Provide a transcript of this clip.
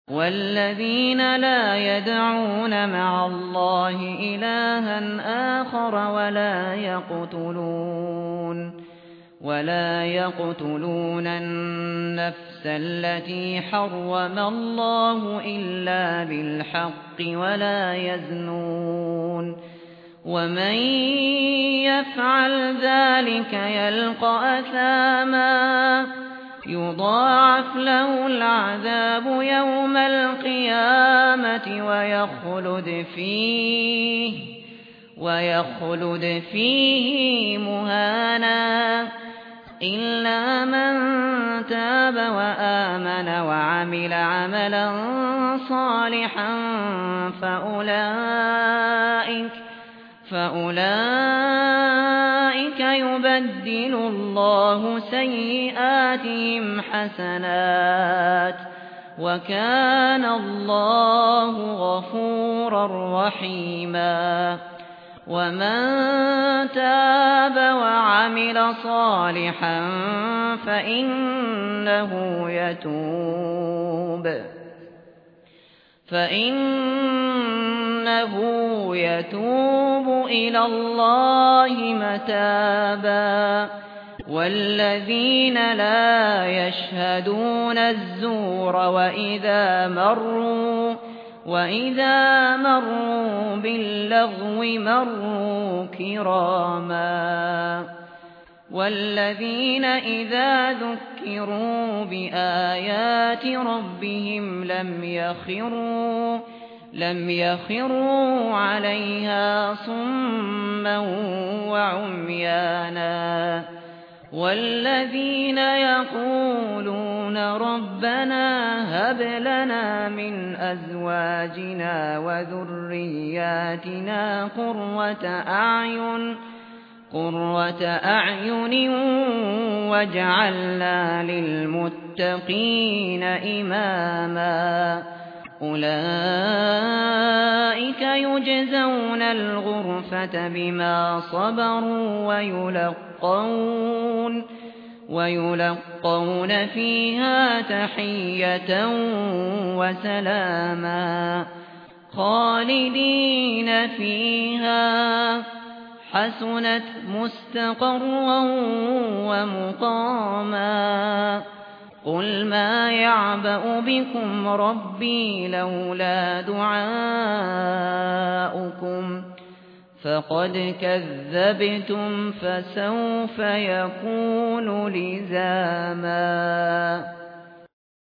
والذين لا يدعون مع الله إلها آخر ولا يقتلون النفس التي حرم الله إلا بالحق ولا يزنون ومن يفعل ذلك يلقى أثاما يضاعف له العذاب يوم القيامة ويخلد فيه مهانا إلا من تاب وآمن وعمل عملا صالحا فأولئك يبدل الله سيئاتهم حسنات وكان الله غفورا رحيما ومن تاب وعمل صالحا فإنه يتوب إلى الله متابا والذين لا يشهدون الزور وإذا مروا باللغو مروا كراما والذين إذا ذكروا بآيات ربهم لم يخروا عليها صما وعميانا والذين يقولون ربنا هب لنا من أزواجنا وذرياتنا قرة أعين واجعلنا للمتقين إماما أولئك يجزون الغرفة بما صبروا ويلقون فيها تحية وسلاما خالدين فيها حسنت مستقرا ومقاما قل ما يعبأ بكم ربي لولا دعاؤكم فقد كذبتم فسوف يكون لزاما